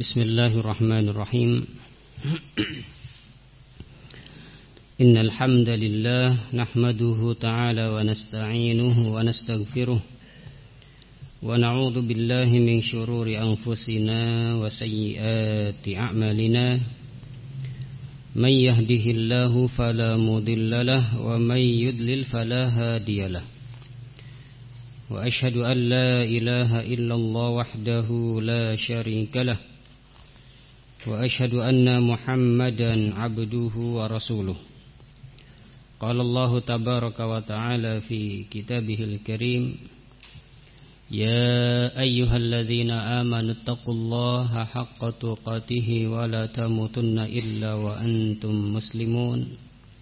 Bismillahirrahmanirrahim. Innal hamdalillah nahmaduhu ta'ala wa nasta'inuhu wa nastaghfiruh wa na'udzu billahi min shururi anfusina wa sayyiati a'malina. May yahdihillahu fala mudilla lahu wa may yudlil fala hadiyalah. Wa ashhadu an la ilaha illallah wahdahu la syarika lah. Wa ashhadu anna Muhammadan abduhu wa rasuluh. Qala Allah tabaraka wa ta'ala fi kitabihil karim, ya ayyuhalladzina amanu taqullaha haqqa tuqatih wa la tamutunna illa wa antum muslimun.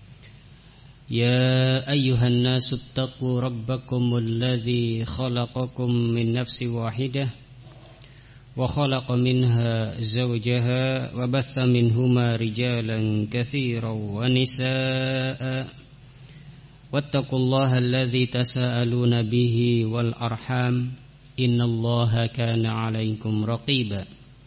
Ya ayyuhan nasu taqu rabbakumul ladzi khalaqakum min nafsin wahidah wa khalaqa minha zawjaha wa batha minhuma rijalan katsiran wa nisaa'a wattaqullaha alladzi tasaaluna bihi wal arham innallaha kana 'alaikum raqiba.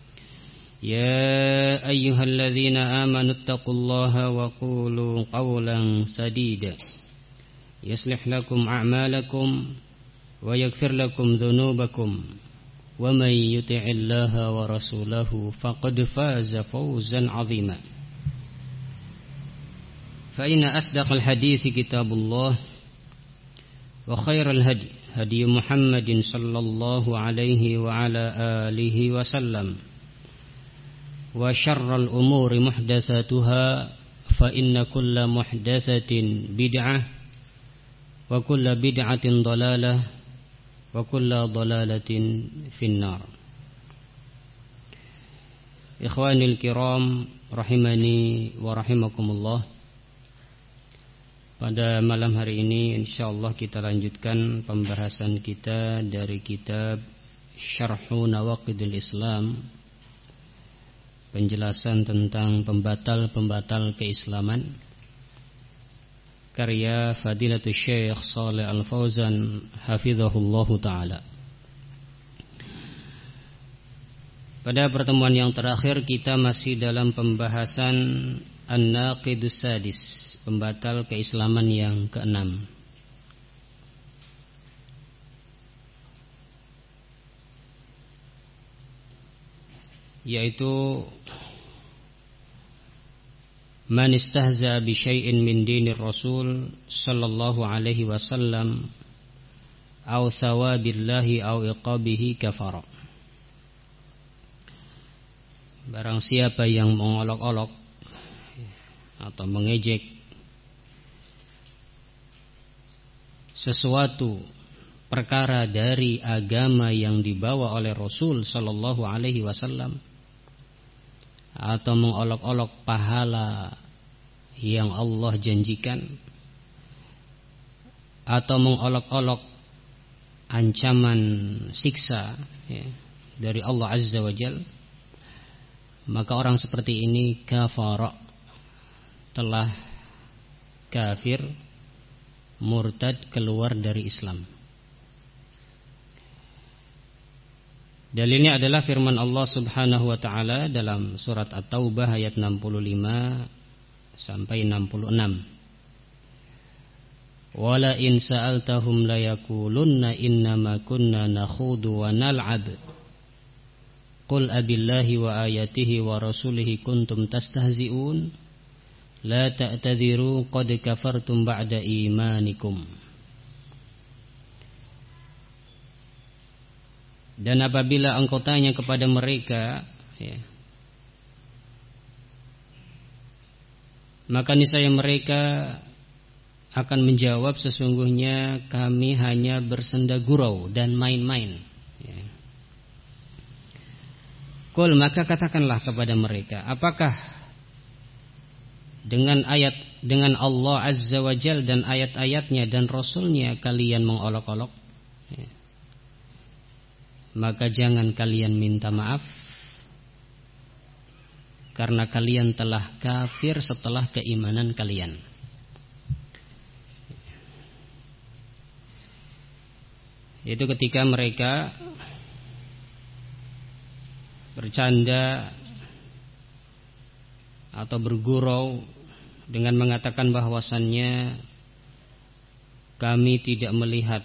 Ya ayyuhalladzina amanu taqullaha wa qulu qawlan sadida yuslih lakum a'malakum wa yaghfir lakum dhunubakum. Wa may yuti'illaha wa rasulahu faqad faza fawzan 'azima. Fa inna asdaqal hadithi kitabullah wa khairal hadi Muhammadin sallallahu alaihi wa ala alihi wa sallam. Wa syarral umuri muhdatsatuha fa inna kulla muhdatsatin bid'ah wa kulla bid'atin dhalalah wa kulla dhalalatin finnar. Ikhwanil kiram rahimani wa rahimakumullah. Pada malam hari ini insyaallah kita lanjutkan pembahasan kita dari kitab Syarhu Nawaqidil Islam, penjelasan tentang pembatal-pembatal keislaman, karya Fadilatul Syekh Shalih Al-Fauzan hafizahullahu ta'ala. Pada pertemuan yang terakhir kita masih dalam pembahasan An-Naqidus Sadis, pembatal keislaman yang keenam. Yaitu man istahza bi syai'in min dinir rasul sallallahu alaihi wasallam aw thawabillahi aw iqabihi kafara. Barang siapa yang mengolok-olok atau mengejek sesuatu perkara dari agama yang dibawa oleh Rasul sallallahu alaihi wasallam, atau mengolok-olok pahala yang Allah janjikan, atau mengolok-olok ancaman siksa dari Allah Azza wa Jalla, maka orang seperti ini kafara, telah kafir, murtad, keluar dari Islam. Dalilnya adalah firman Allah Subhanahu wa taala dalam surat At-Taubah ayat 65 sampai 66. Wala in sa'altahum la yaqulunna innama kunna nakhudu wa nal'ab. Qul abillahi wa ayatihi wa rasulihi kuntum tastahzi'un. La ta'tadhiru qad kafartum ba'da imanikum. Dan apabila engkau tanya kepada mereka, maka niscaya mereka akan menjawab, sesungguhnya kami hanya bersenda gurau dan main-main. Qul, maka katakanlah kepada mereka, apakah dengan Allah Azza wa Jalla dan ayat-ayatnya dan Rasulnya kalian mengolok-olok? Maka jangan kalian minta maaf, karena kalian telah kafir setelah keimanan kalian. Itu ketika mereka bercanda atau bergurau dengan mengatakan bahwasannya kami tidak melihat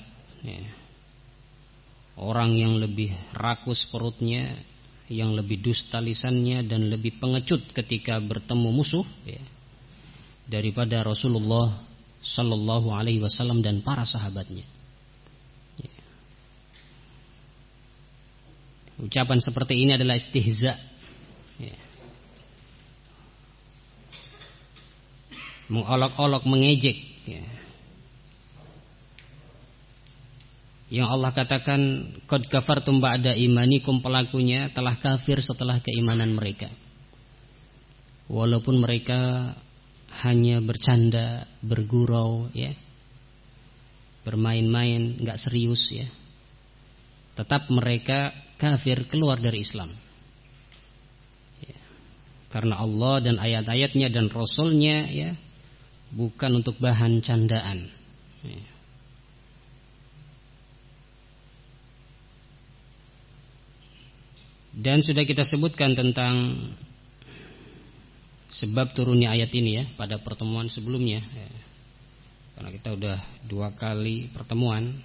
orang yang lebih rakus perutnya, yang lebih dusta lisannya dan lebih pengecut ketika bertemu musuh daripada Rasulullah Sallallahu Alaihi Wasallam dan para sahabatnya. Ucapan seperti ini adalah istihza, mengolok-olok, mengejek, yang Allah katakan qad kafartum ba'da imanikum, pelakunya telah kafir setelah keimanan mereka. Walaupun mereka hanya bercanda, bergurau, bermain-main, enggak serius, tetap mereka kafir, keluar dari Islam. Karena Allah dan ayat-ayatnya dan Rasulnya bukan untuk bahan candaan. Dan sudah kita sebutkan tentang sebab turunnya ayat ini pada pertemuan sebelumnya, karena kita udah 2 kali pertemuan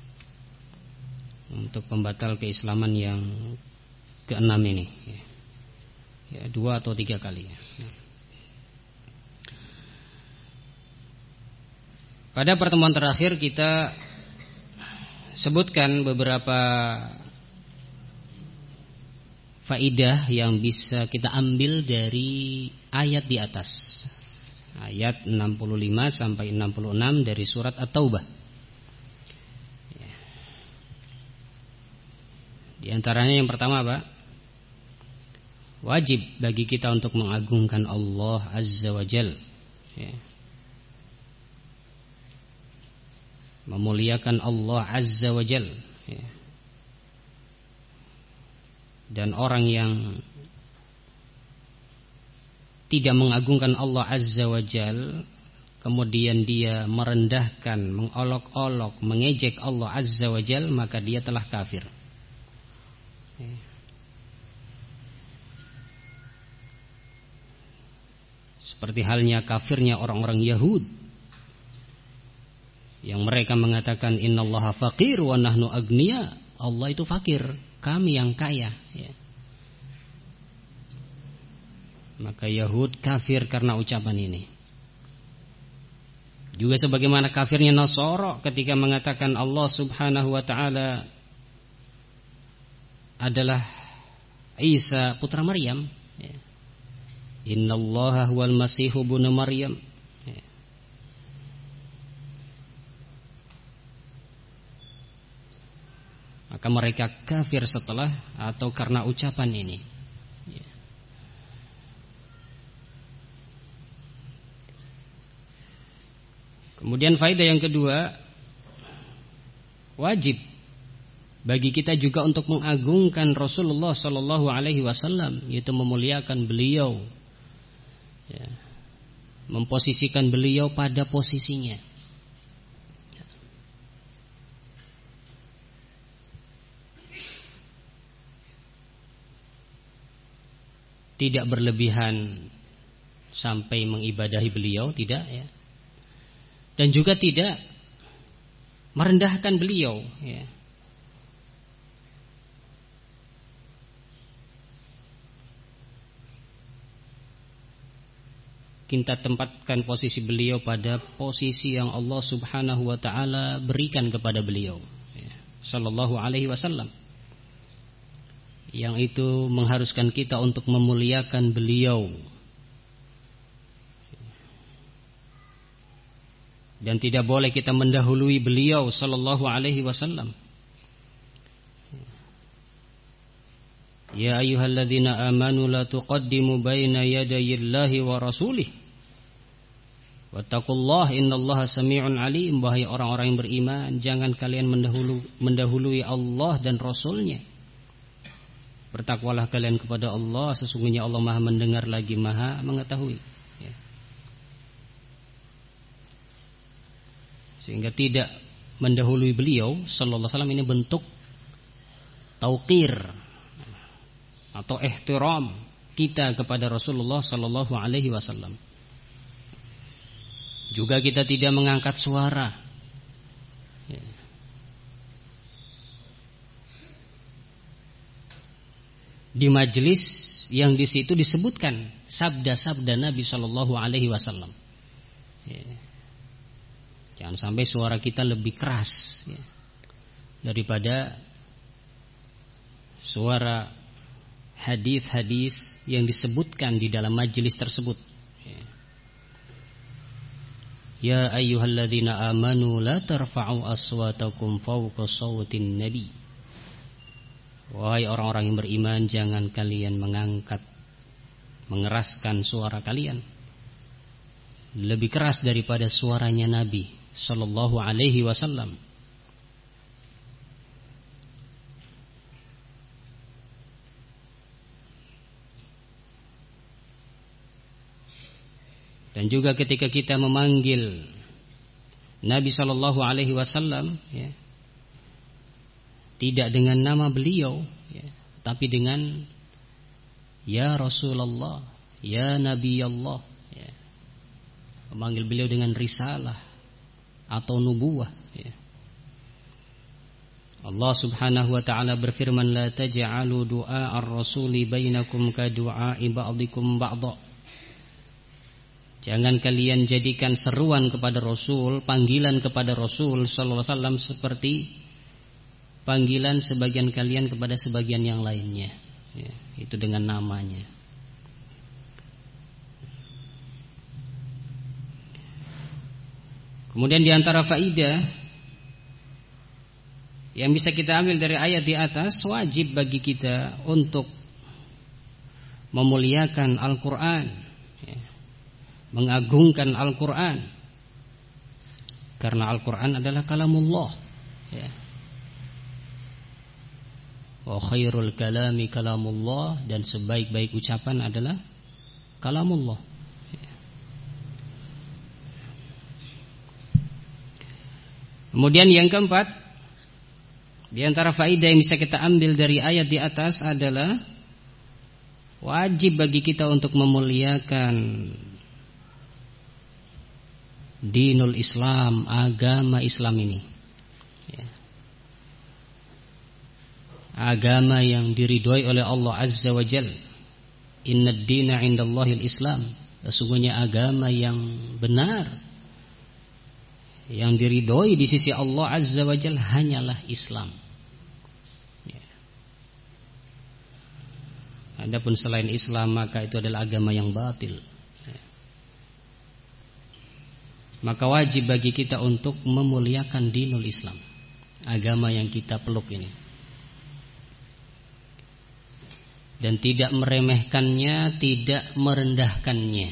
untuk pembatal keislaman yang ke-6 ini, 2 atau 3 kali. Pada pertemuan terakhir kita sebutkan beberapa faidah yang bisa kita ambil dari ayat di atas, ayat 65 sampai 66 dari surat At-Taubah. Di antaranya yang pertama apa? Wajib bagi kita untuk mengagungkan Allah Azza wa Jal, memuliakan Allah Azza wa Jal, dan orang yang tidak mengagungkan Allah Azza wa Jal, kemudian dia merendahkan, mengolok-olok, mengejek Allah Azza wa Jal, maka dia telah kafir. Seperti halnya kafirnya orang-orang Yahud yang mereka mengatakan innallaha faqir wa nahnu agniya, Allah itu fakir, kami yang kaya, Maka Yahud kafir karena ucapan ini. Juga sebagaimana kafirnya Nasara ketika mengatakan Allah Subhanahu wa taala adalah Isa putra Maryam, Innallaha huwal masihu ibnu Maryam. Maka mereka kafir setelah atau karena ucapan ini. Kemudian faedah yang kedua, wajib bagi kita juga untuk mengagungkan Rasulullah Sallallahu Alaihi Wasallam, yaitu memuliakan beliau, memposisikan beliau pada posisinya. Tidak berlebihan sampai mengibadahi beliau, tidak, dan juga tidak merendahkan beliau, Kita tempatkan posisi beliau pada posisi yang Allah Subhanahu wa taala berikan kepada beliau, Sallallahu Alaihi Wasallam, yang itu mengharuskan kita untuk memuliakan beliau dan tidak boleh kita mendahului beliau Sallallahu Alaihi Wasallam. Ya ayyuhalladzina amanu la tuqaddimu baina yadayillahi wa rasulih wattaqullaha innallaha samii'un 'aliim. Wahai orang-orang yang beriman, jangan kalian mendahului Allah dan Rasulnya. Bertakwalah kalian kepada Allah, sesungguhnya Allah Maha mendengar lagi Maha mengetahui. Sehingga tidak mendahului beliau sallallahu alaihi wasallam ini bentuk tauqir atau ihtiram kita kepada Rasulullah sallallahu alaihi wasallam. Juga kita tidak mengangkat suara. Di majelis yang di situ disebutkan sabda-sabda Nabi sallallahu alaihi wasallam. Jangan sampai suara kita lebih keras daripada suara hadis-hadis yang disebutkan di dalam majelis tersebut. Ya ayyuhalladzina amanu la tarfa'u aswatakum fawqa sawtin nabi. Wahai orang-orang yang beriman, jangan kalian mengeraskan suara kalian lebih keras daripada suaranya Nabi sallallahu alaihi wasallam. Dan juga ketika kita memanggil Nabi sallallahu alaihi wasallam, tidak dengan nama beliau, tapi dengan ya Rasulullah, ya Nabi Allah, memanggil beliau dengan risalah atau nubuwah. Allah subhanahu wa ta'ala berfirman, la taj'alu du'a ar-rasuli bainakum ka du'a'i ba'dikum ba'dha. Jangan kalian jadikan seruan kepada Rasul, panggilan kepada Rasul sallallahu alaihi wasallam seperti panggilan sebagian kalian kepada sebagian yang lainnya. Itu dengan namanya. Kemudian di antara faidah yang bisa kita ambil dari ayat di atas, wajib bagi kita untuk memuliakan Al-Quran, mengagungkan Al-Quran, karena Al-Quran adalah kalamullah. Wa khairul kalami kalamullah, dan sebaik-baik ucapan adalah kalamullah. Kemudian yang keempat, di antara faedah yang bisa kita ambil dari ayat di atas adalah wajib bagi kita untuk memuliakan dinul Islam, agama Islam ini, agama yang diridhoi oleh Allah Azza wa Jalla. Innad dina indallahil Islam. Sesungguhnya agama yang benar, yang diridhoi di sisi Allah Azza wa Jalla hanyalah Islam. Adapun selain Islam, maka itu adalah agama yang batil. Maka wajib bagi kita untuk memuliakan dinul Islam, agama yang kita peluk ini, dan tidak meremehkannya, tidak merendahkannya.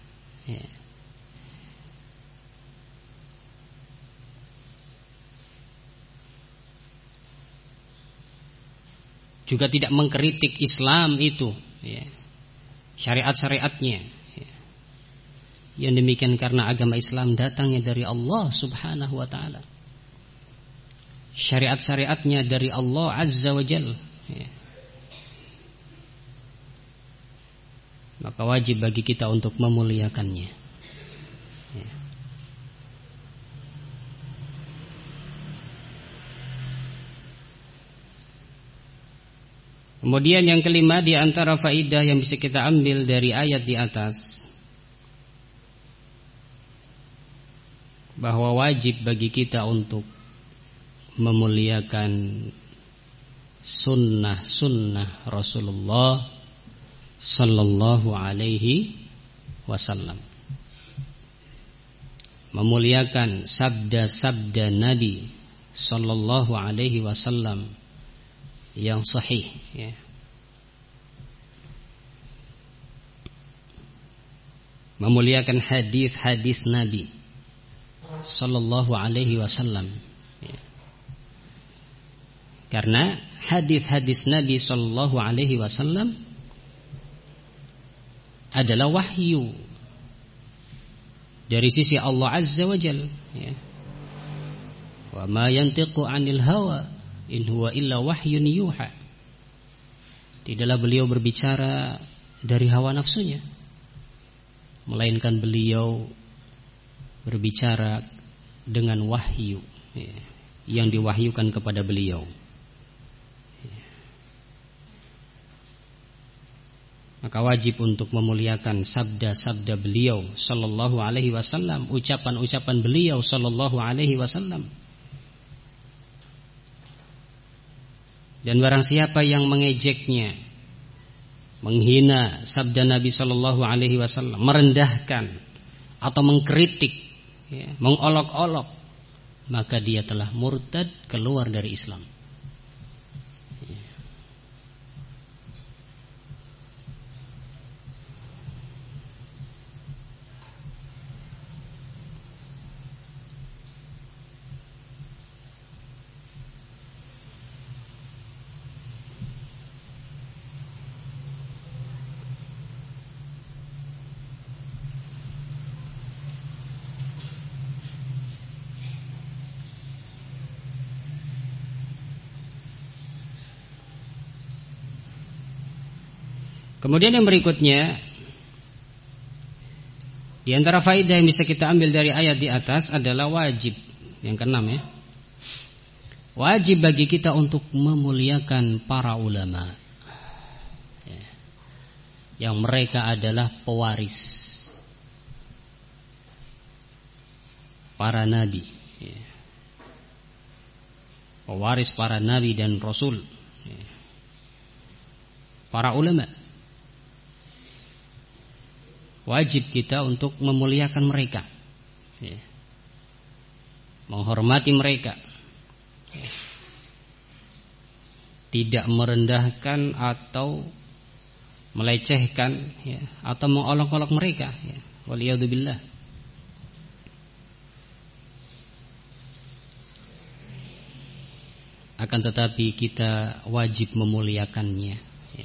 Juga tidak mengkritik Islam itu, syariat-syariatnya. Yang demikian karena agama Islam datangnya dari Allah subhanahu wa ta'ala, syariat-syariatnya dari Allah Azza wa Jalla. Maka wajib bagi kita untuk memuliakannya. Kemudian yang kelima, di antara faidah yang bisa kita ambil dari ayat di atas, bahwa wajib bagi kita untuk memuliakan sunnah-sunnah Rasulullah sallallahu alaihi wasallam, memuliakan sabda-sabda Nabi sallallahu alaihi wasallam yang sahih, memuliakan hadis-hadis Nabi sallallahu alaihi wasallam, karena hadis-hadis Nabi sallallahu alaihi wasallam adalah wahyu dari sisi Allah Azza wa Jalla. Wa ma yantiqu 'anil hawa in huwa illa wahyun yuha. Tidaklah beliau berbicara dari hawa nafsunya, melainkan beliau berbicara dengan wahyu yang diwahyukan kepada beliau. Maka wajib untuk memuliakan sabda-sabda beliau sallallahu alaihi wasallam, ucapan-ucapan beliau sallallahu alaihi wasallam. Dan barang siapa yang mengejeknya, menghina sabda Nabi sallallahu alaihi wasallam, merendahkan atau mengkritik, mengolok-olok, maka dia telah murtad, keluar dari Islam. Kemudian yang berikutnya, di antara faedah yang bisa kita ambil dari ayat di atas adalah wajib. Yang keenam ya, wajib bagi kita untuk memuliakan para ulama, yang mereka adalah pewaris para nabi, pewaris para nabi dan rasul, para ulama. Wajib kita untuk memuliakan mereka, menghormati mereka, tidak merendahkan atau melecehkan, atau mengolok-olok mereka. Waliyadzubillah. Akan tetapi kita wajib memuliakannya.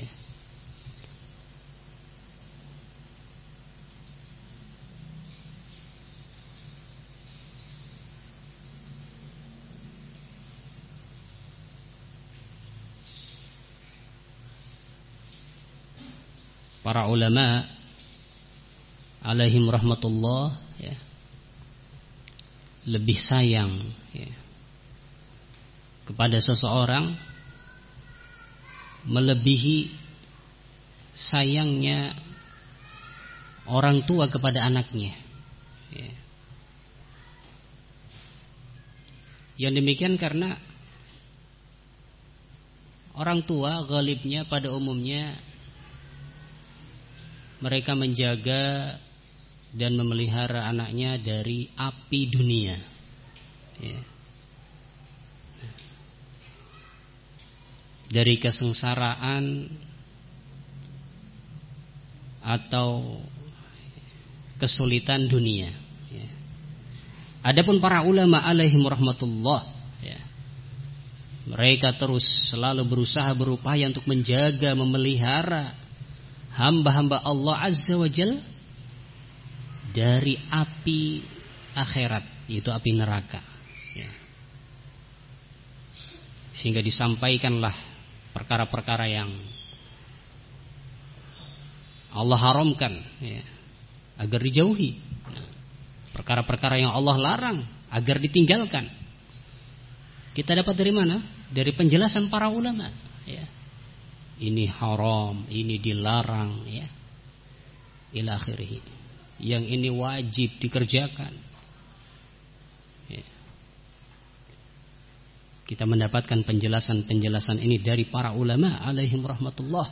Para ulama alaihim rahmatullah lebih sayang kepada seseorang melebihi sayangnya orang tua kepada anaknya. Yang demikian karena orang tua ghalibnya pada umumnya mereka menjaga dan memelihara anaknya dari api dunia, dari kesengsaraan atau kesulitan dunia. Adapun para ulama alaihim rahmatullah, mereka terus selalu berusaha, berupaya untuk menjaga, memelihara hamba-hamba Allah Azza wa Jal dari api akhirat, yaitu api neraka. Sehingga disampaikanlah perkara-perkara yang Allah haramkan, agar dijauhi. Perkara-perkara yang Allah larang agar ditinggalkan. Kita dapat dari mana? Dari penjelasan para ulama. Ini haram, ini dilarang, ila akhirih. Yang ini wajib dikerjakan. Kita mendapatkan penjelasan-penjelasan ini dari para ulama alaihim rahmatullah.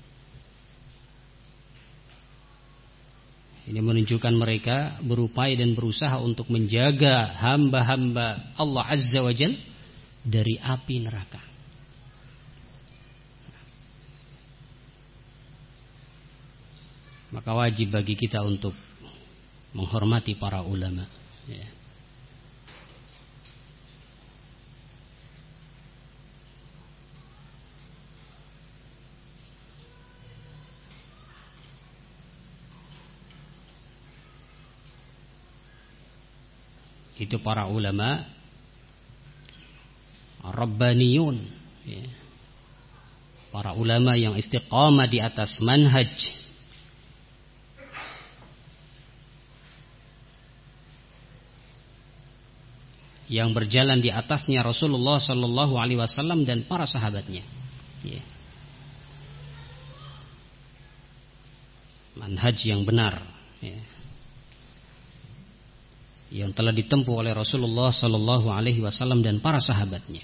Ini menunjukkan mereka berupaya dan berusaha untuk menjaga hamba-hamba Allah Azza wa Jal dari api neraka. Maka wajib bagi kita untuk menghormati para ulama. Itu para ulama Rabbaniyun, para ulama yang istiqamah di atas manhaj yang berjalan di atasnya Rasulullah sallallahu alaihi wasallam dan para sahabatnya. Ya. Manhaj yang benar, ya, yang telah ditempuh oleh Rasulullah sallallahu alaihi wasallam dan para sahabatnya.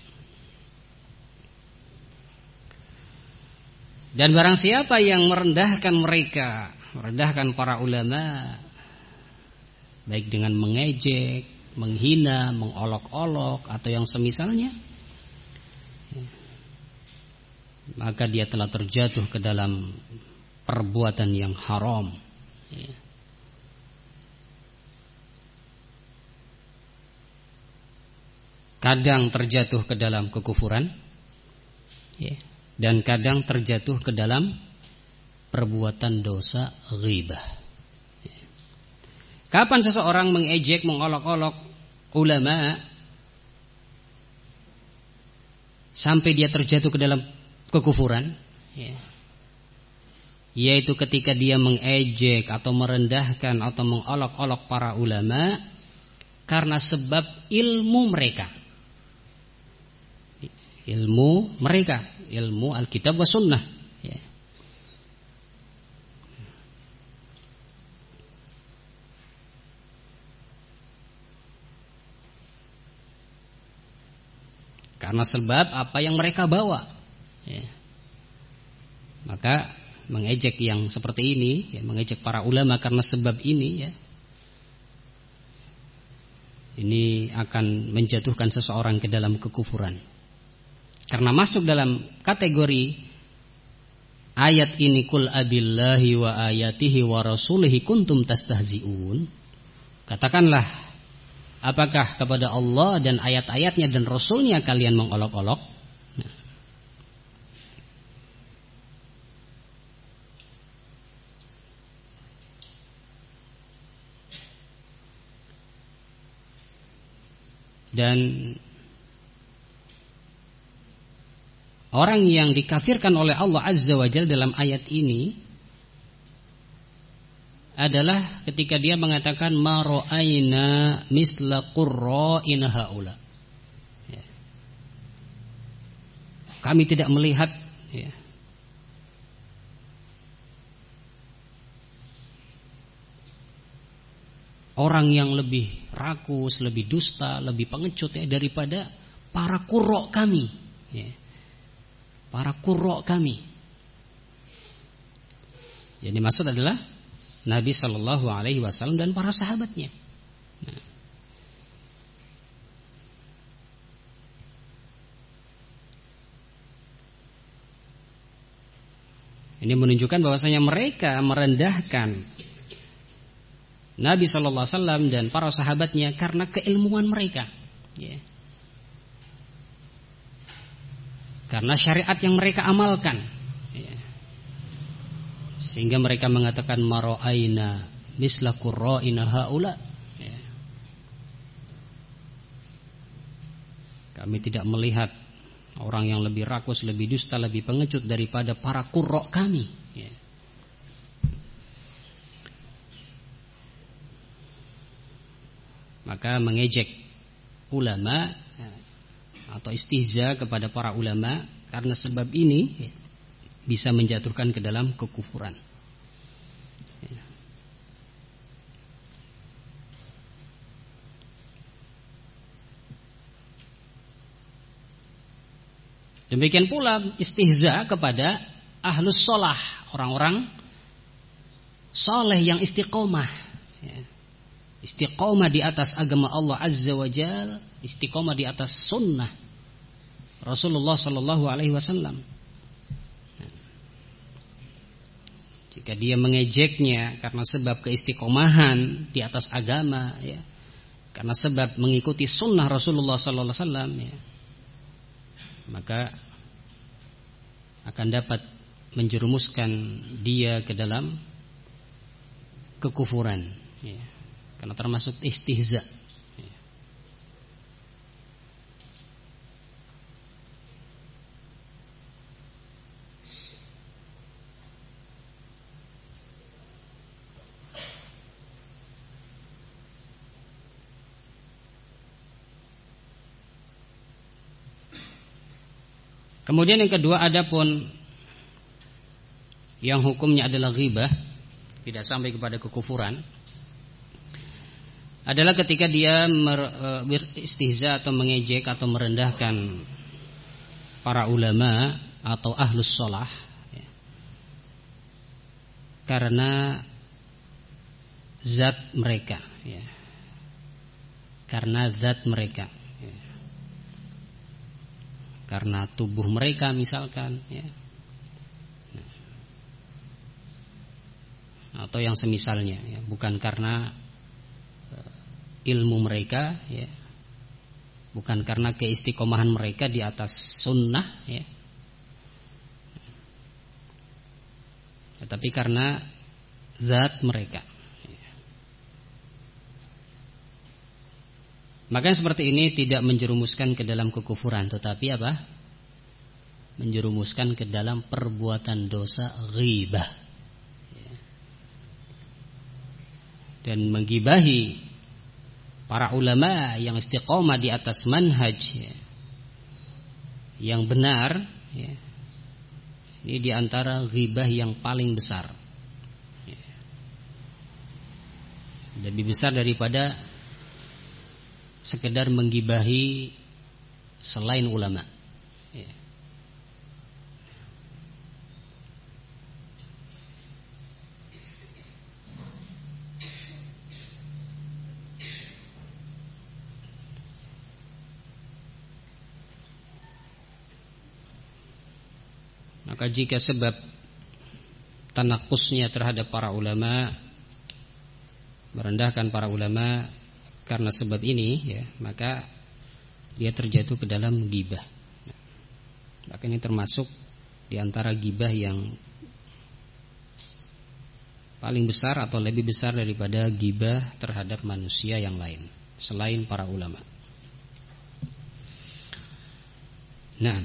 Dan barang siapa yang merendahkan mereka, merendahkan para ulama, baik dengan mengejek, menghina, mengolok-olok atau yang semisalnya, maka dia telah terjatuh ke dalam perbuatan yang haram. Kadang terjatuh ke dalam kekufuran, dan kadang terjatuh ke dalam perbuatan dosa ghibah. Kapan seseorang mengejek, mengolok-olok ulama sampai dia terjatuh ke dalam kekufuran, yaitu ketika dia mengejek atau merendahkan atau mengolok-olok para ulama karena sebab ilmu mereka, ilmu Alkitab wa Sunnah. Karena sebab apa yang mereka bawa, maka mengejek yang seperti ini, mengejek para ulama karena sebab ini, ini akan menjatuhkan seseorang ke dalam kekufuran. Karena masuk dalam kategori ayat ini, Qul abillahi wa ayatihi wa rasulihi kuntum tastahzi'un. Katakanlah, apakah kepada Allah dan ayat-ayatnya dan Rasulnya kalian mengolok-olok? Dan orang yang dikafirkan oleh Allah Azza wa Jalla dalam ayat ini adalah ketika dia mengatakan ma ra'aina misla qurra'ina haula. Kami tidak melihat orang yang lebih rakus, lebih dusta, lebih pengecut daripada para qurra' kami. Para qurra' kami. Yang dimaksud adalah Nabi Shallallahu Alaihi Wasallam dan para sahabatnya. Ini menunjukkan bahwasanya mereka merendahkan Nabi Shallallahu Alaihi Wasallam dan para sahabatnya karena keilmuan mereka, karena syariat yang mereka amalkan. Sehingga mereka mengatakan mara'aina misla qurra'ina haula. Kami tidak melihat orang yang lebih rakus, lebih dusta, lebih pengecut daripada para qurra' kami. Maka mengejek ulama atau istihza kepada para ulama karena sebab ini bisa menjatuhkan ke dalam kekufuran. Demikian pula istihza kepada ahlus sholah, orang-orang soleh yang istiqomah, istiqomah di atas agama Allah Azza wa Jalla, istiqomah di atas sunnah Rasulullah Sallallahu Alaihi Wasallam. Jika dia mengejeknya karena sebab keistiqomahan di atas agama, karena sebab mengikuti sunnah Rasulullah Sallallahu Alaihi Wasallam, maka akan dapat menjerumuskan dia ke dalam kekufuran, karena termasuk istihza. Kemudian yang kedua, adapun yang hukumnya adalah ghibah, tidak sampai kepada kekufuran, adalah ketika dia beristihza atau mengejek atau merendahkan para ulama atau ahlus sholah, ya, karena zat mereka, ya, karena zat mereka, ya, karena tubuh mereka misalkan, ya, atau yang semisalnya, ya, bukan karena ilmu mereka, ya, bukan karena keistiqomahan mereka di atas sunnah, ya, tetapi karena zat mereka, ya. Maka seperti ini tidak menjerumuskan ke dalam kekufuran, tetapi apa? Menjerumuskan ke dalam perbuatan dosa ghibah, dan menggibahi para ulama yang istiqomah di atas manhaj, ya, yang benar, ya, ini diantara ghibah yang paling besar, ya, lebih besar daripada sekedar menggibahi selain ulama, ya. Maka jika sebab tanakusnya terhadap para ulama, merendahkan para ulama karena sebab ini, ya, maka dia terjatuh ke dalam ghibah. Maka ini termasuk di antara ghibah yang paling besar atau lebih besar daripada ghibah terhadap manusia yang lain selain para ulama. Nah,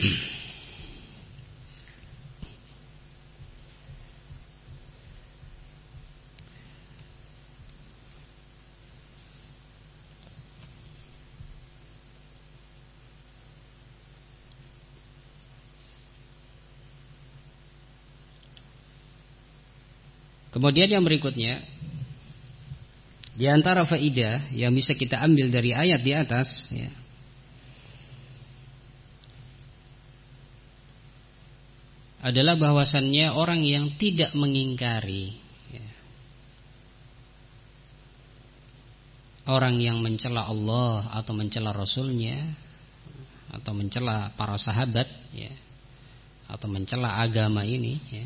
kemudian yang berikutnya, di antara faidah yang bisa kita ambil dari ayat di atas, ya, adalah bahwasannya orang yang tidak mengingkari, ya, orang yang mencela Allah atau mencela Rasulnya atau mencela para sahabat, ya, atau mencela agama ini, ya,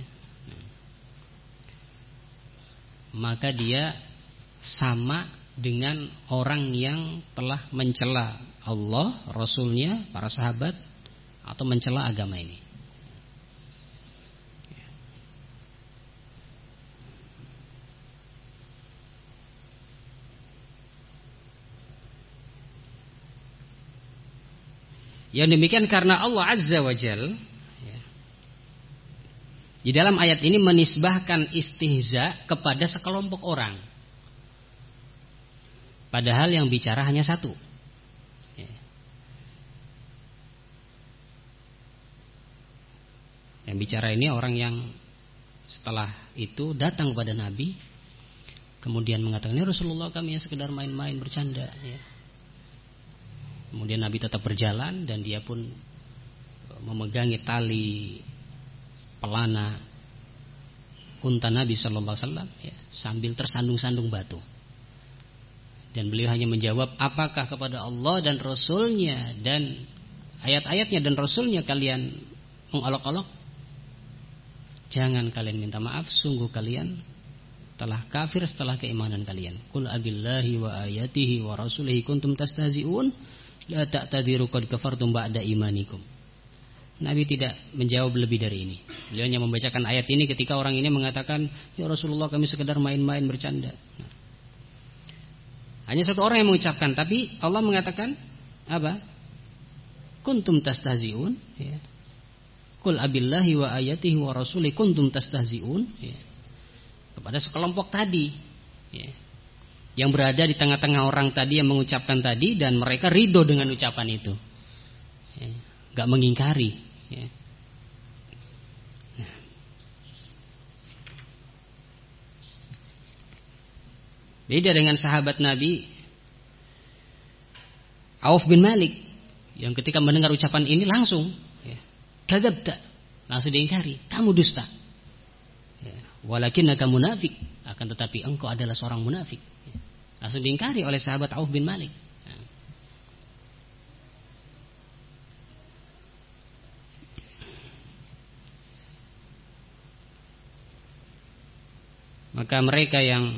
maka dia sama dengan orang yang telah mencela Allah, Rasulnya, para sahabat, atau mencela agama ini. Yang demikian karena Allah Azza wa Jalla di dalam ayat ini menisbahkan istihza kepada sekelompok orang, padahal yang bicara hanya satu. Yang bicara ini orang yang setelah itu datang kepada Nabi, kemudian mengatakan, "Ya Rasulullah, kami yang sekedar main-main bercanda." Ya. Kemudian Nabi tetap berjalan dan dia pun memegangi tali pelana unta Nabi Sallallahu Alaihi Wasallam, ya, sambil tersandung-sandung batu. Dan beliau hanya menjawab, apakah kepada Allah dan Rasulnya dan ayat-ayatnya dan Rasulnya kalian mengolok-olok? Jangan kalian minta maaf, sungguh kalian telah kafir setelah keimanan kalian. Qul abillahi wa ayatihi wa rasulihi kuntum tastahzi'un la ta'tadiru qad kafartum ba'da imanikum. Nabi tidak menjawab lebih dari ini. Beliau hanya membacakan ayat ini ketika orang ini mengatakan, "Ya Rasulullah, kami sekedar main-main bercanda." Nah, hanya satu orang yang mengucapkan, tapi Allah mengatakan apa? Kuntum tastahzi'un, ya. Qul abillahi wa ayatihi wa rasulihi kuntum tastahzi'un, ya. Kepada sekelompok tadi, ya, yang berada di tengah-tengah orang tadi yang mengucapkan tadi, dan mereka ridho dengan ucapan itu, ya, gak mengingkari, ya. Beda dengan sahabat Nabi Auf bin Malik yang ketika mendengar ucapan ini langsung kadzabta, langsung diingkari, kamu dusta. Walakinnaka munafik, akan tetapi engkau adalah seorang munafik. Langsung diingkari oleh sahabat Auf bin Malik. Maka mereka yang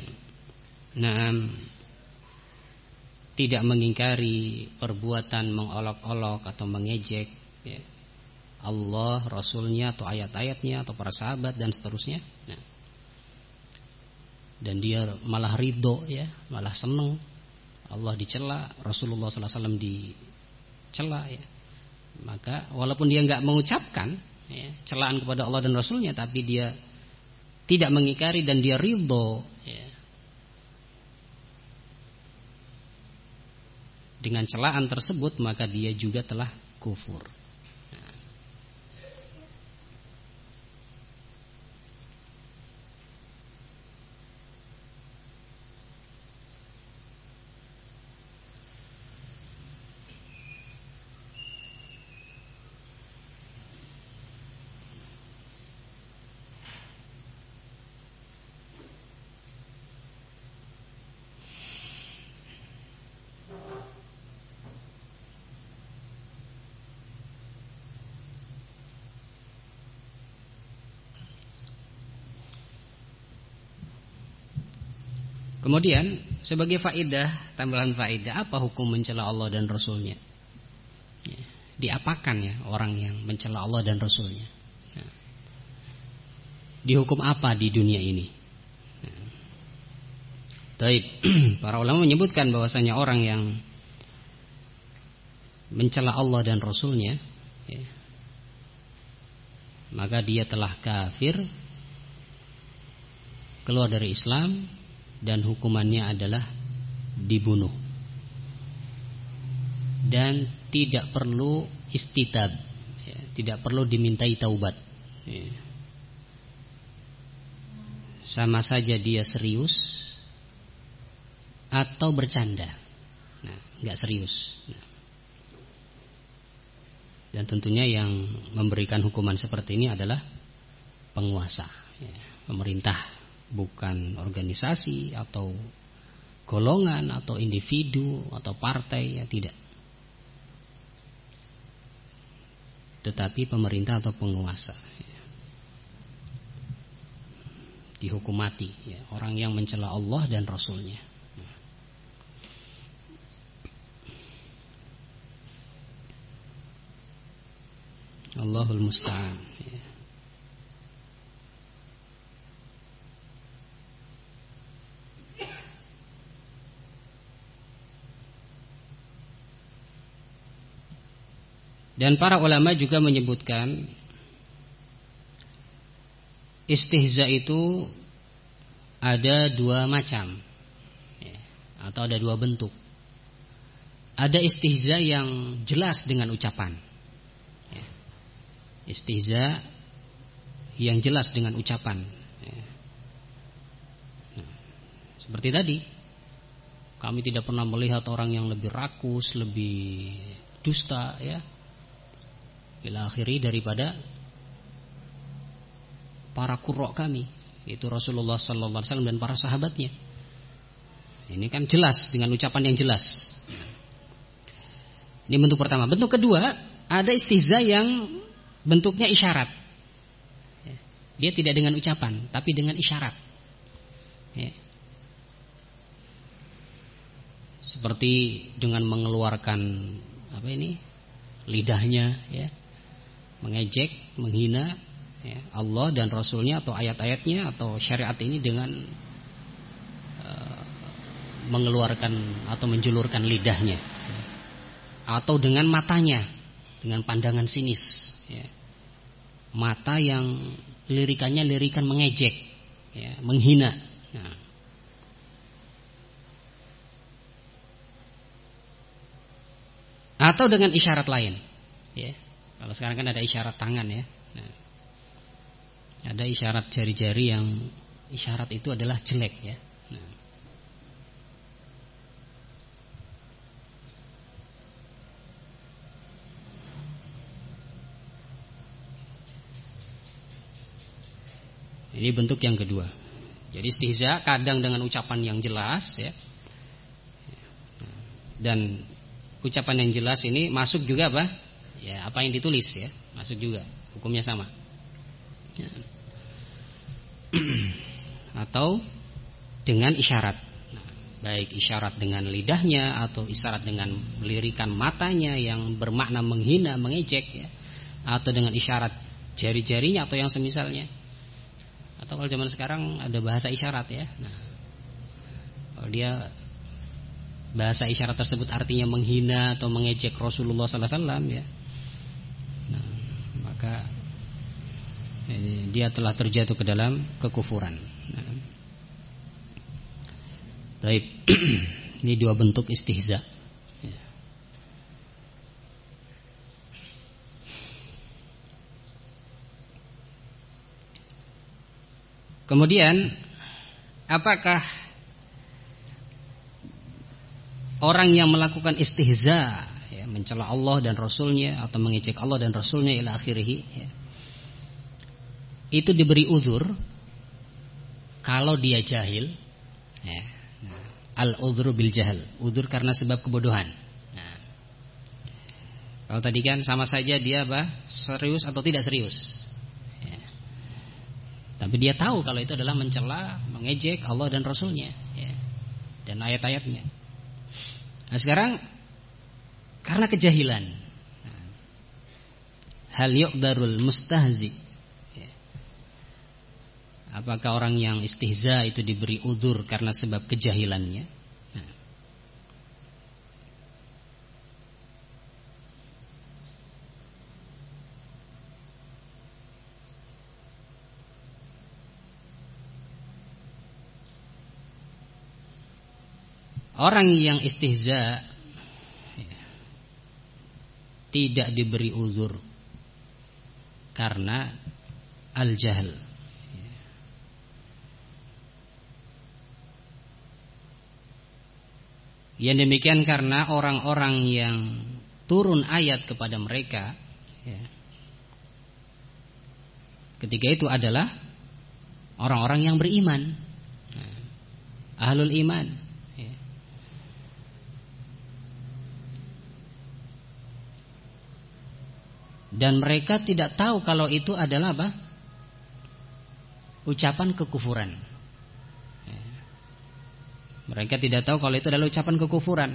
tidak mengingkari perbuatan mengolok-olok atau mengejek Allah, Rasulnya atau ayat-ayatnya atau para sahabat dan seterusnya, dan dia malah ridho, malah senang Allah dicela, Rasulullah SAW dicela, maka walaupun dia nggak mengucapkan celaan kepada Allah dan Rasulnya, tapi dia tidak mengingkari dan dia ridho dengan celaan tersebut, maka dia juga telah kufur. Kemudian sebagai faedah, tambahan faedah, apa hukum mencela Allah dan Rasulnya? Diapakan orang yang mencela Allah dan Rasulnya? Dihukum apa di dunia ini? Taib. Para ulama menyebutkan bahwasanya orang yang mencela Allah dan Rasulnya, maka dia telah kafir, keluar dari Islam, dan hukumannya adalah dibunuh. Dan tidak perlu istitab, tidak perlu dimintai taubat. Sama saja dia serius atau bercanda, nggak serius. Dan tentunya yang memberikan hukuman seperti ini adalah penguasa, pemerintah, bukan organisasi atau golongan atau individu atau partai, tidak. Tetapi pemerintah atau penguasa dihukum mati, orang yang mencela Allah dan Rasulnya. Allahul musta'an. Dan para ulama juga menyebutkan istihza itu ada dua macam, atau ada dua bentuk. Ada istihza yang jelas dengan ucapan, istihza yang jelas dengan ucapan, seperti tadi, kami tidak pernah melihat orang yang lebih rakus, lebih dusta, ila akhiri daripada para qurra kami, itu Rasulullah sallallahu alaihi wasallam dan para sahabatnya. Ini kan jelas dengan ucapan yang jelas. Ini bentuk pertama. Bentuk kedua, ada istihza yang bentuknya isyarat. Dia tidak dengan ucapan, tapi dengan isyarat. Seperti dengan mengeluarkan lidahnya, mengejek, menghina Allah dan Rasulnya atau ayat-ayatnya atau syariat ini dengan mengeluarkan atau menjulurkan lidahnya, atau dengan matanya, dengan pandangan sinis, mata yang lirikannya lirikan mengejek, menghina. Atau dengan isyarat lain, Kalau sekarang kan ada isyarat tangan ya. Nah, ada isyarat jari-jari yang isyarat itu adalah jelek ya. Nah. Ini bentuk yang kedua. Jadi istihza kadang dengan ucapan yang jelas ya. Dan ucapan yang jelas ini masuk juga apa? Ya, apa yang ditulis ya, masuk juga. Hukumnya sama. Ya. Atau dengan isyarat. Nah, baik isyarat dengan lidahnya atau isyarat dengan melirikan matanya yang bermakna menghina, mengejek ya. Atau dengan isyarat jari-jarinya atau yang semisalnya. Atau kalau zaman sekarang ada bahasa isyarat ya. Nah, kalau dia bahasa isyarat tersebut artinya menghina atau mengejek Rasulullah sallallahu alaihi wasallam ya. Nah, maka dia telah terjatuh ke dalam kekufuran. Nah. Baik. Ini dua bentuk istihza. Ya. Kemudian apakah orang yang melakukan istihza ya, mencela Allah dan Rasulnya atau mengejek Allah dan Rasulnya ila akhirih ya, itu diberi uzur kalau dia jahil ya. Al-uzru bil jahal, uzur karena sebab kebodohan. Nah, kalau tadi kan sama saja dia apa? Serius atau tidak serius. Tapi dia tahu kalau itu adalah mencela, mengejek Allah dan Rasulnya ya, dan ayat-ayatnya. Nah sekarang karena kejahilan, hal yuqdarul mustahzi ya. Apakah orang yang istihza itu diberi udzur karena sebab kejahilannya? Nah. Orang yang istihza ya, tidak diberi uzur karena al-jahl. Yang demikian karena orang-orang yang turun ayat kepada mereka ya, ketika itu adalah orang-orang yang beriman, ahlul iman. Dan mereka tidak tahu kalau itu adalah apa? Ucapan kekufuran. Mereka tidak tahu kalau itu adalah ucapan kekufuran.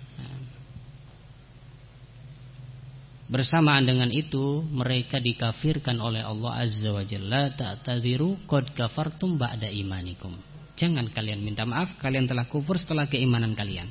Bersamaan dengan itu mereka dikafirkan oleh Allah Azza wa Jalla. Ta'tadhiru qad kafartum ba'da imanikum. Jangan kalian minta maaf, kalian telah kufur setelah keimanan kalian.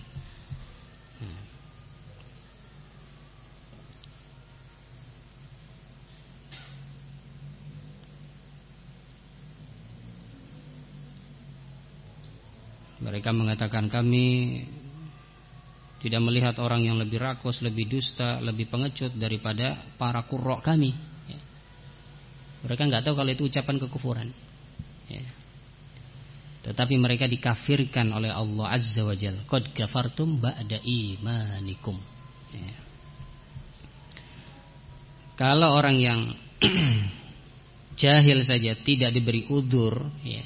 Mereka mengatakan kami tidak melihat orang yang lebih rakus, lebih dusta, lebih pengecut daripada para qurra kami. Ya. Mereka nggak tahu kalau itu ucapan kekufuran. Ya. Tetapi mereka dikafirkan oleh Allah Azza wa Jalla. Qad kafartum ba'da imanikum. Ya. Kalau orang yang jahil saja tidak diberi udzur, ya,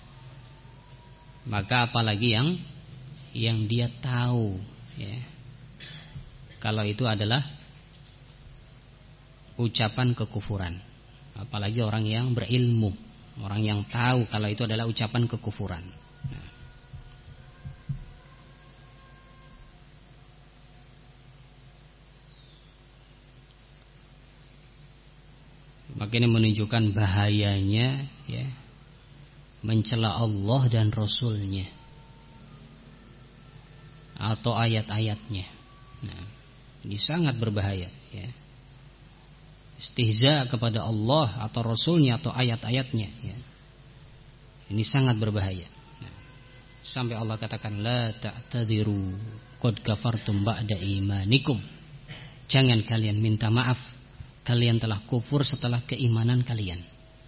maka apalagi yang dia tahu ya, kalau itu adalah ucapan kekufuran. Apalagi orang yang berilmu, orang yang tahu kalau itu adalah ucapan kekufuran. Maka ini menunjukkan bahayanya ya, mencela Allah dan Rasulnya atau ayat-ayatnya. Nah, ini sangat berbahaya ya. Istihza kepada Allah atau Rasulnya atau ayat-ayatnya ya. Ini sangat berbahaya. Nah, sampai Allah katakan la ta'tadiru qad kafartum ba'da imanikum. Jangan kalian minta maaf, kalian telah kufur setelah keimanan kalian.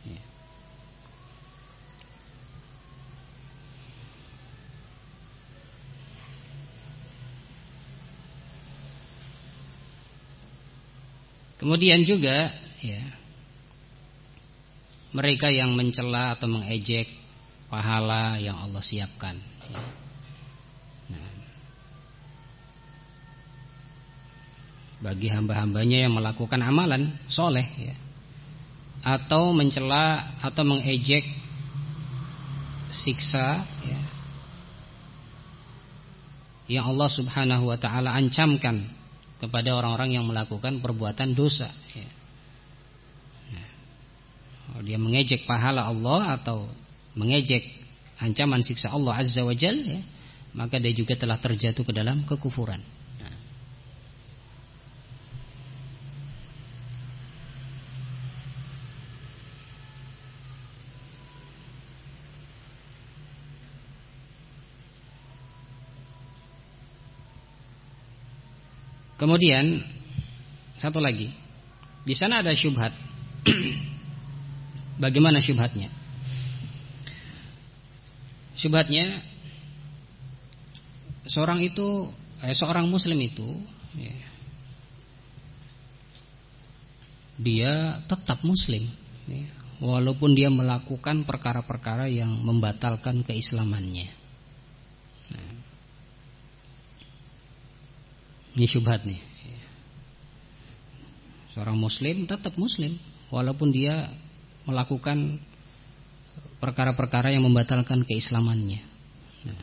Kemudian juga ya, mereka yang mencela atau mengejek pahala yang Allah siapkan ya. Nah, bagi hamba-hambanya yang melakukan amalan soleh ya, atau mencela atau mengejek siksa ya, yang Allah subhanahu wa ta'ala ancamkan kepada orang-orang yang melakukan perbuatan dosa ya. Nah, kalau dia mengejek pahala Allah atau mengejek ancaman siksa Allah azza wa jal ya, maka dia juga telah terjatuh ke dalam kekufuran. Nah. Kemudian satu lagi, di sana ada syubhat. Bagaimana syubhatnya? Syubhatnya seorang muslim itu ya, dia tetap muslim ya, walaupun dia melakukan perkara-perkara yang membatalkan keislamannya. Nah, ini syubhat nih. Seorang muslim tetap muslim walaupun dia melakukan perkara-perkara yang membatalkan keislamannya. Nah,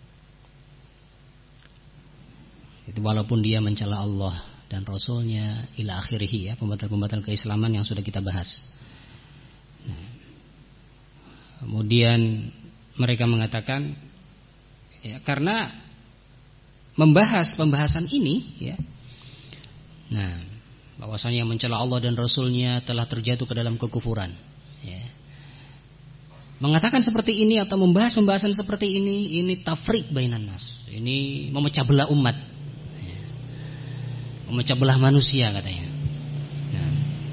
itu walaupun dia mencela Allah dan Rasulnya ila akhirih ya, pembatal-pembatal keislaman yang sudah kita bahas. Nah, kemudian mereka mengatakan ya, karena membahas pembahasan ini ya, nah, bahwasanya mencela Allah dan Rasulnya telah terjatuh ke dalam kekufuran ya. Mengatakan seperti ini atau membahas pembahasan seperti ini tafriq bainan nas. Ini memecah belah umat ya. Memecah belah manusia katanya. Nah,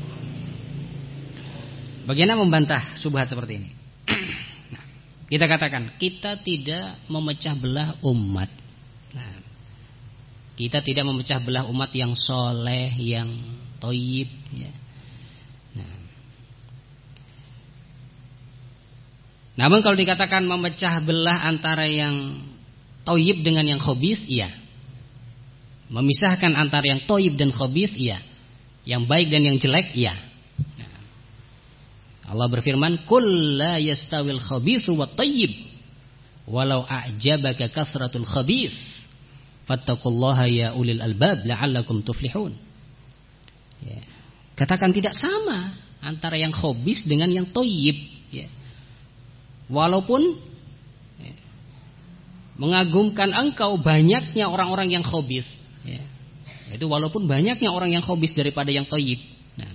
bagaimana membantah syubhat seperti ini? Nah, kita katakan kita tidak memecah belah umat. Nah, kita tidak memecah belah umat yang soleh, yang thayyib ya. Namun kalau dikatakan memecah belah antara yang thayyib dengan yang khabith, iya. Memisahkan antara yang thayyib dan khabith, iya. Yang baik dan yang jelek, iya. Nah, Allah berfirman, "Qul la yastawil khabithu wat thayyib, walau a'jabaka kasratul khabith, fattaqullaha ya ulil albab la'allakum tuflihun." Ya. Katakan tidak sama antara yang khabith dengan yang thayyib, ya. Walaupun ya, mengagumkan engkau banyaknya orang-orang yang khabith ya. Itu walaupun banyaknya orang yang khabith daripada yang thayyib. Nah,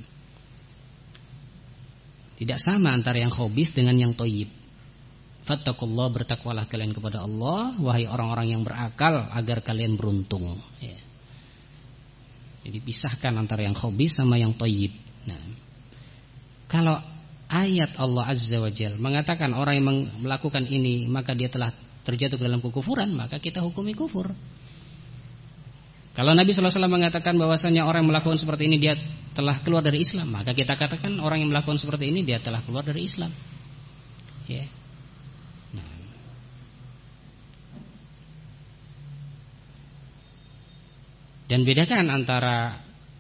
tidak sama antara yang khabith dengan yang thayyib. Fattaqullah, bertakwalah kalian kepada Allah, wahai orang-orang yang berakal, agar kalian beruntung ya. Jadi pisahkan antara yang khabith sama yang thayyib. Nah, kalau ayat Allah Azza wa Jalla mengatakan orang yang melakukan ini maka dia telah terjatuh ke dalam kekufuran, maka kita hukumi kufur. Kalau Nabi sallallahu alaihi wasallam mengatakan bahwasanya orang yang melakukan seperti ini dia telah keluar dari Islam, maka kita katakan orang yang melakukan seperti ini dia telah keluar dari Islam. Ya. Nah. Dan bedakan antara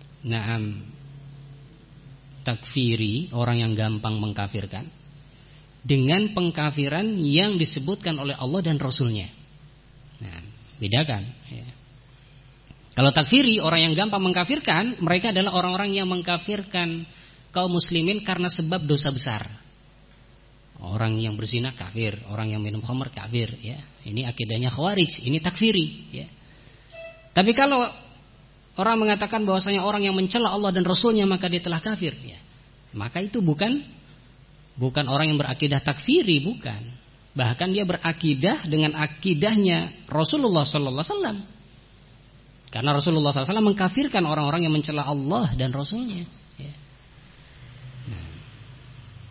takfiri, orang yang gampang mengkafirkan, dengan pengkafiran yang disebutkan oleh Allah dan Rasulnya. Nah, bedakan ya. Kalau takfiri, orang yang gampang mengkafirkan, mereka adalah orang-orang yang mengkafirkan kaum muslimin karena sebab dosa besar. Orang yang berzina kafir, orang yang minum khamr kafir ya. Ini akidahnya Khawarij, ini takfiri ya. Tapi kalau orang mengatakan bahwasanya orang yang mencela Allah dan Rasulnya maka dia telah kafir ya, maka itu bukan orang yang berakidah takfiri, bukan. Bahkan dia berakidah dengan akidahnya Rasulullah sallallahu alaihi wasallam. Karena Rasulullah sallallahu alaihi wasallam mengkafirkan orang-orang yang mencela Allah dan Rasulnya ya.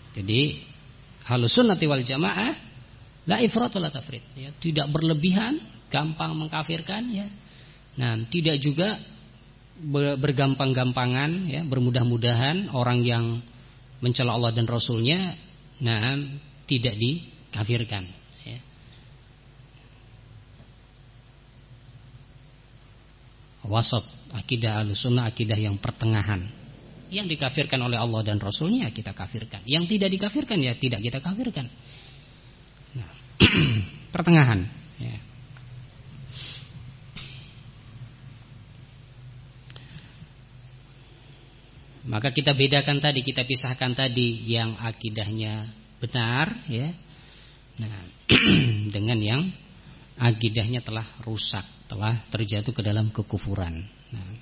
Jadi Ahlus Sunnati wal Jamaah la ifrat wala tafrit, ya, tidak berlebihan, gampang mengkafirkan, ya. Nah, tidak juga bergampang-gampangan, ya, bermudah-mudahan orang yang mencela Allah dan Rasulnya, nah, tidak dikafirkan, ya. Wasat, akidah Ahlus Sunnah, akidah yang pertengahan. Yang dikafirkan oleh Allah dan Rasulnya kita kafirkan, yang tidak dikafirkan ya tidak kita kafirkan. Nah, pertengahan, ya. Maka kita bedakan tadi, kita pisahkan tadi yang akidahnya benar, ya. Nah, dengan yang akidahnya telah rusak, telah terjatuh ke dalam kekufuran. Nah,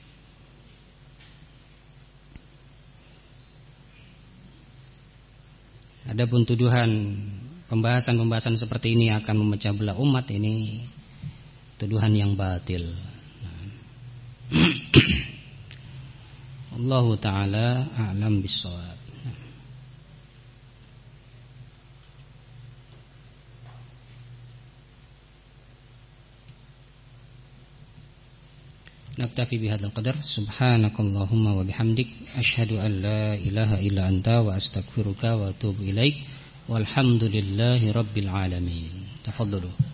adapun tuduhan pembahasan seperti ini akan memecah belah umat, ini tuduhan yang batil. Nah. Allahu ta'ala a'lam bissawab. Naktafi bihadzal qadar. Subhanakallahumma wa bihamdik asyhadu an la ilaha illa anta wa astaghfiruka wa atubu ilaik. Walhamdulillahi rabbil alamin. Tafadhalu.